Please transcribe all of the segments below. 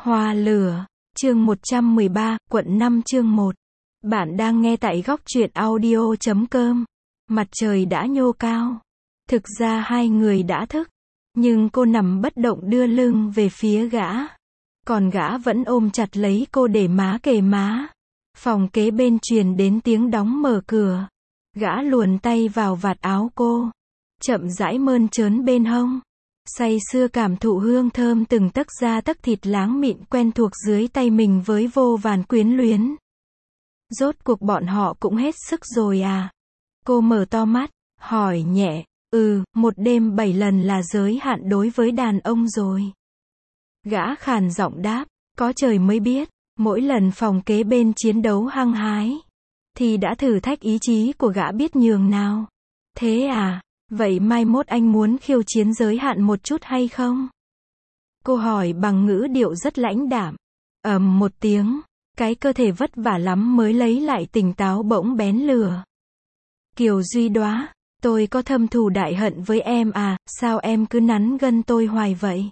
Hoa lửa, chương 113, quận 5 chương 1. Bạn đang nghe tại góc truyện audio.com. Mặt trời đã nhô cao. Thực ra hai người đã thức. Nhưng cô nằm bất động đưa lưng về phía gã. Còn gã vẫn ôm chặt lấy cô để má kề má. Phòng kế bên truyền đến tiếng đóng mở cửa. Gã luồn tay vào vạt áo cô. Chậm rãi mơn trớn bên hông. Say sưa cảm thụ hương thơm từng tấc da tấc thịt láng mịn quen thuộc dưới tay mình với vô vàn quyến luyến. Rốt cuộc bọn họ cũng hết sức rồi à? Cô mở to mắt, hỏi nhẹ, một đêm 7 lần là giới hạn đối với đàn ông rồi. Gã khàn giọng đáp, có trời mới biết, mỗi lần phòng kế bên chiến đấu hăng hái, thì đã thử thách ý chí của gã biết nhường nào. Thế à? Vậy mai mốt anh muốn khiêu chiến giới hạn một chút hay không? Cô hỏi bằng ngữ điệu rất lãnh đạm. Một tiếng, cái cơ thể vất vả lắm mới lấy lại tỉnh táo bỗng bén lửa. Kiều Duy Đóa, tôi có thâm thù đại hận với em à, sao em cứ nắn gân tôi hoài vậy?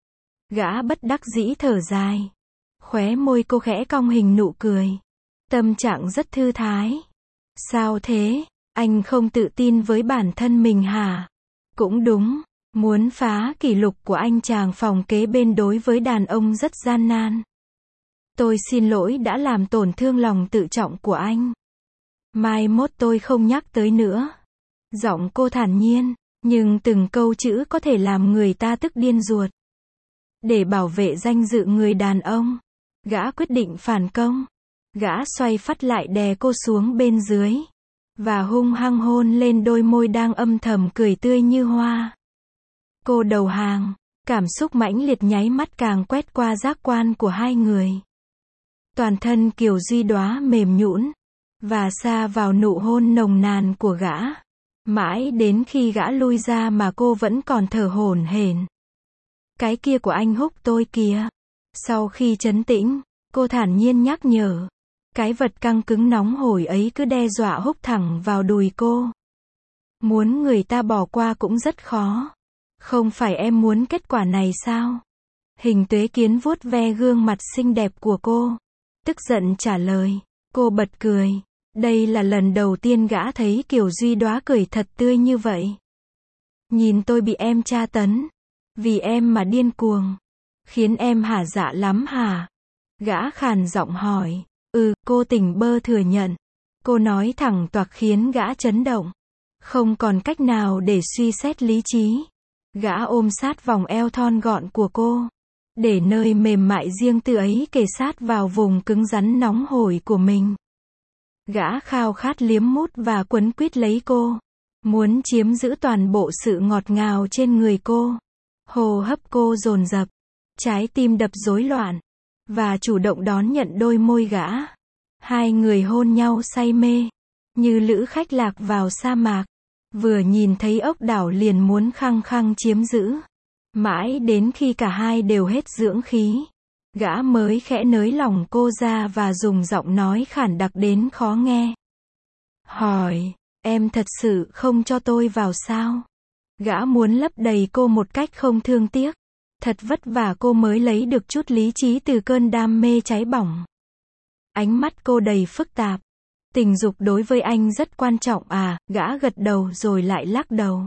Gã bất đắc dĩ thở dài. Khóe môi cô khẽ cong hình nụ cười. Tâm trạng rất thư thái. Sao thế? Anh không tự tin với bản thân mình hả? Cũng đúng, muốn phá kỷ lục của anh chàng phòng kế bên đối với đàn ông rất gian nan. Tôi xin lỗi đã làm tổn thương lòng tự trọng của anh. Mai mốt tôi không nhắc tới nữa. Giọng cô thản nhiên, nhưng từng câu chữ có thể làm người ta tức điên ruột. Để bảo vệ danh dự người đàn ông, gã quyết định phản công. Gã xoay phắt lại đè cô xuống bên dưới. Và hung hăng hôn lên đôi môi đang âm thầm cười tươi như hoa. Cô đầu hàng, cảm xúc mãnh liệt nháy mắt càng quét qua giác quan của hai người. Toàn thân Kiều Duy Đóa mềm nhũn và sa vào nụ hôn nồng nàn của gã. Mãi đến khi gã lui ra mà cô vẫn còn thở hổn hển. Cái kia của anh húc tôi kìa. Sau khi trấn tĩnh, cô thản nhiên nhắc nhở. Cái vật căng cứng nóng hổi ấy cứ đe dọa húc thẳng vào đùi cô. Muốn người ta bỏ qua cũng rất khó. Không phải em muốn kết quả này sao? Hình Tuế Kiến vuốt ve gương mặt xinh đẹp của cô. Tức giận trả lời. Cô bật cười. Đây là lần đầu tiên gã thấy Kiều Duy Đóa cười thật tươi như vậy. Nhìn tôi bị em tra tấn. Vì em mà điên cuồng. Khiến em hả dạ lắm hả? Gã khàn giọng hỏi. Cô tỉnh bơ thừa nhận. Cô nói thẳng toạc khiến gã chấn động. Không còn cách nào để suy xét lý trí. Gã ôm sát vòng eo thon gọn của cô. Để nơi mềm mại riêng tư ấy kề sát vào vùng cứng rắn nóng hổi của mình. Gã khao khát liếm mút và quấn quýt lấy cô. Muốn chiếm giữ toàn bộ sự ngọt ngào trên người cô. Hô hấp cô dồn dập. Trái tim đập rối loạn. Và chủ động đón nhận đôi môi gã. Hai người hôn nhau say mê. Như lữ khách lạc vào sa mạc. Vừa nhìn thấy ốc đảo liền muốn khăng khăng chiếm giữ. Mãi đến khi cả hai đều hết dưỡng khí. Gã mới khẽ nới lỏng cô ra và dùng giọng nói khản đặc đến khó nghe. Hỏi, em thật sự không cho tôi vào sao? Gã muốn lấp đầy cô một cách không thương tiếc. Thật vất vả cô mới lấy được chút lý trí từ cơn đam mê cháy bỏng. Ánh mắt cô đầy phức tạp. Tình dục đối với anh rất quan trọng à? Gã gật đầu rồi lại lắc đầu.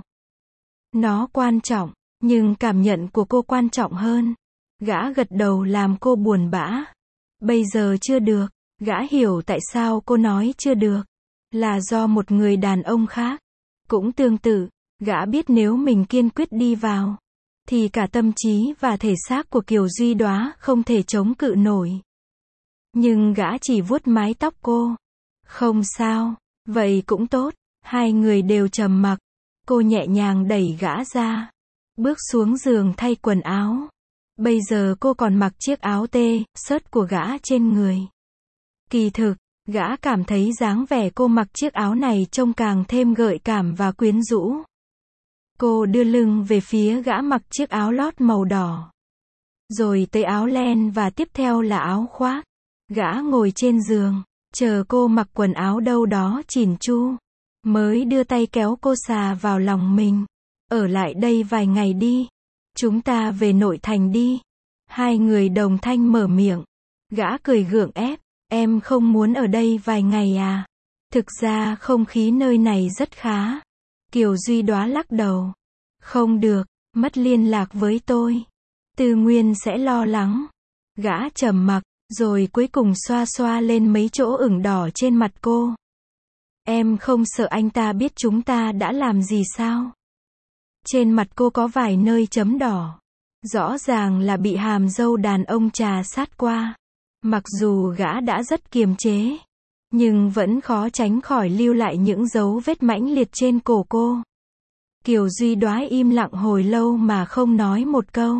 Nó quan trọng, nhưng cảm nhận của cô quan trọng hơn. Gã gật đầu làm cô buồn bã. Bây giờ chưa được. Gã hiểu tại sao cô nói chưa được. Là do một người đàn ông khác. Cũng tương tự, gã biết nếu mình kiên quyết đi vào, thì cả tâm trí và thể xác của Kiều Duy Đóa không thể chống cự nổi. Nhưng gã chỉ vuốt mái tóc cô. Không sao, vậy cũng tốt. Hai người đều trầm mặc. Cô nhẹ nhàng đẩy gã ra. Bước xuống giường thay quần áo. Bây giờ cô còn mặc chiếc áo t-shirt của gã trên người. Kỳ thực, gã cảm thấy dáng vẻ cô mặc chiếc áo này trông càng thêm gợi cảm và quyến rũ. Cô đưa lưng về phía gã mặc chiếc áo lót màu đỏ. Rồi tới áo len và tiếp theo là áo khoác. Gã ngồi trên giường, chờ cô mặc quần áo đâu đó chỉn chu. Mới đưa tay kéo cô xà vào lòng mình. Ở lại đây vài ngày đi. Chúng ta về nội thành đi. Hai người đồng thanh mở miệng. Gã cười gượng ép, em không muốn ở đây vài ngày à? Thực ra không khí nơi này rất khá. Kiều Duy Đóa lắc đầu. Không được, mất liên lạc với tôi. Tư Nguyên sẽ lo lắng. Gã trầm mặc, rồi cuối cùng xoa xoa lên mấy chỗ ửng đỏ trên mặt cô. Em không sợ anh ta biết chúng ta đã làm gì sao? Trên mặt cô có vài nơi chấm đỏ. Rõ ràng là bị hàm dâu đàn ông trà sát qua. Mặc dù gã đã rất kiềm chế, nhưng vẫn khó tránh khỏi lưu lại những dấu vết mãnh liệt trên cổ cô. Kiều Duy Đóa im lặng hồi lâu mà không nói một câu.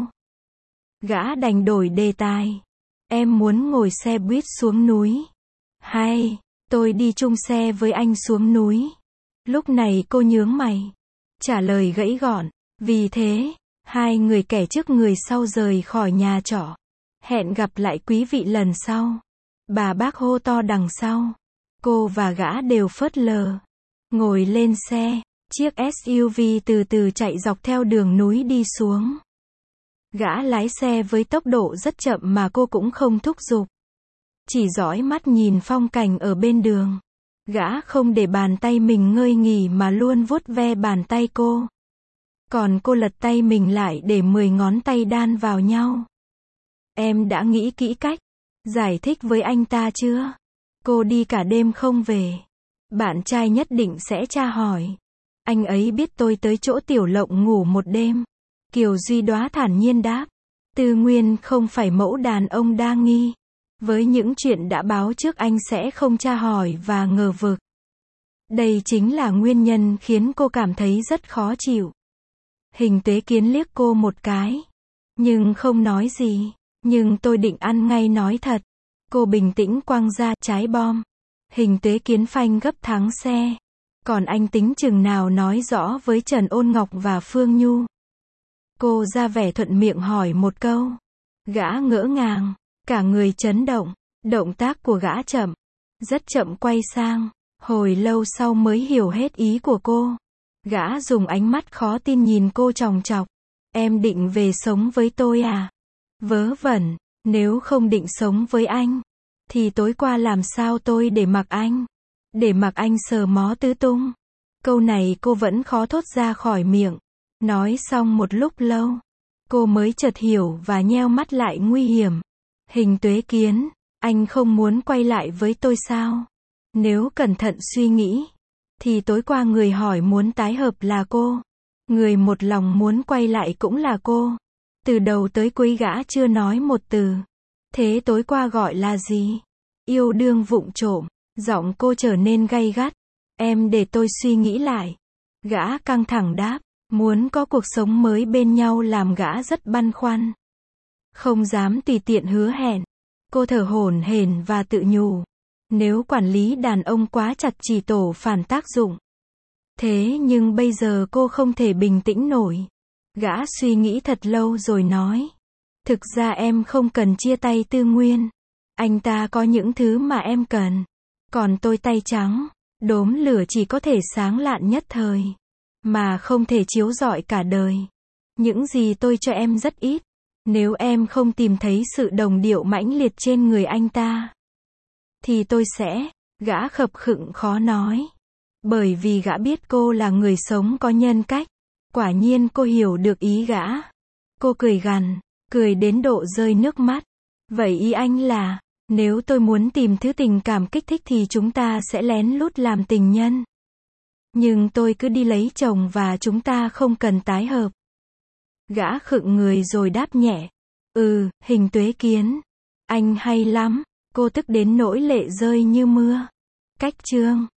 Gã đành đổi đề tài. Em muốn ngồi xe buýt xuống núi. Hay, tôi đi chung xe với anh xuống núi. Lúc này cô nhướng mày. Trả lời gãy gọn. Vì thế, hai người kẻ trước người sau rời khỏi nhà trọ. Hẹn gặp lại quý vị lần sau. Bà bác hô to đằng sau. Cô và gã đều phớt lờ. Ngồi lên xe, chiếc SUV từ từ chạy dọc theo đường núi đi xuống. Gã lái xe với tốc độ rất chậm mà cô cũng không thúc giục. Chỉ dõi mắt nhìn phong cảnh ở bên đường. Gã không để bàn tay mình ngơi nghỉ mà luôn vuốt ve bàn tay cô. Còn cô lật tay mình lại để 10 ngón tay đan vào nhau. Em đã nghĩ kỹ cách giải thích với anh ta chưa? Cô đi cả đêm không về. Bạn trai nhất định sẽ tra hỏi. Anh ấy biết tôi tới chỗ Tiểu Lộng ngủ một đêm. Kiều Duy Đóa thản nhiên đáp. Tư Nguyên không phải mẫu đàn ông đa nghi. Với những chuyện đã báo trước anh sẽ không tra hỏi và ngờ vực. Đây chính là nguyên nhân khiến cô cảm thấy rất khó chịu. Hình Tuế Kiến liếc cô một cái, nhưng không nói gì. Nhưng tôi định ăn ngay nói thật. Cô bình tĩnh quăng ra trái bom. Hình Tuế Kiến phanh gấp thắng xe. Còn anh tính chừng nào nói rõ với Trần Ôn Ngọc và Phương Nhu? Cô ra vẻ thuận miệng hỏi một câu. Gã ngỡ ngàng, cả người chấn động. Động tác của gã chậm, rất chậm quay sang. Hồi lâu sau mới hiểu hết ý của cô. Gã dùng ánh mắt khó tin nhìn cô chòng chọc. Em định về sống với tôi à? Vớ vẩn, nếu không định sống với anh, thì tối qua làm sao tôi để mặc anh? Để mặc anh sờ mó tứ tung. Câu này cô vẫn khó thốt ra khỏi miệng. Nói xong một lúc lâu, cô mới chợt hiểu và nheo mắt lại nguy hiểm. Hình Tuế Kiến, anh không muốn quay lại với tôi sao? Nếu cẩn thận suy nghĩ, thì tối qua người hỏi muốn tái hợp là cô. Người một lòng muốn quay lại cũng là cô. Từ đầu tới cuối gã chưa nói một từ. Thế tối qua gọi là gì? Yêu đương vụng trộm. Giọng cô trở nên gay gắt. Em để tôi suy nghĩ lại. Gã căng thẳng đáp. Muốn có cuộc sống mới bên nhau làm gã rất băn khoăn. Không dám tùy tiện hứa hẹn. Cô thở hổn hển và tự nhủ. Nếu quản lý đàn ông quá chặt chỉ tổ phản tác dụng. Thế nhưng bây giờ cô không thể bình tĩnh nổi. Gã suy nghĩ thật lâu rồi nói. Thực ra em không cần chia tay Tư Nguyên. Anh ta có những thứ mà em cần. Còn tôi tay trắng. Đốm lửa chỉ có thể sáng lạn nhất thời. Mà không thể chiếu rọi cả đời. Những gì tôi cho em rất ít. Nếu em không tìm thấy sự đồng điệu mãnh liệt trên người anh ta, thì tôi sẽ. Gã khập khựng khó nói. Bởi vì gã biết cô là người sống có nhân cách. Quả nhiên cô hiểu được ý gã. Cô cười gằn, cười đến độ rơi nước mắt. Vậy ý anh là, nếu tôi muốn tìm thứ tình cảm kích thích thì chúng ta sẽ lén lút làm tình nhân. Nhưng tôi cứ đi lấy chồng và chúng ta không cần tái hợp. Gã khựng người rồi đáp nhẹ. Hình Tuế Kiến. Anh hay lắm. Cô tức đến nỗi lệ rơi như mưa. Cách chương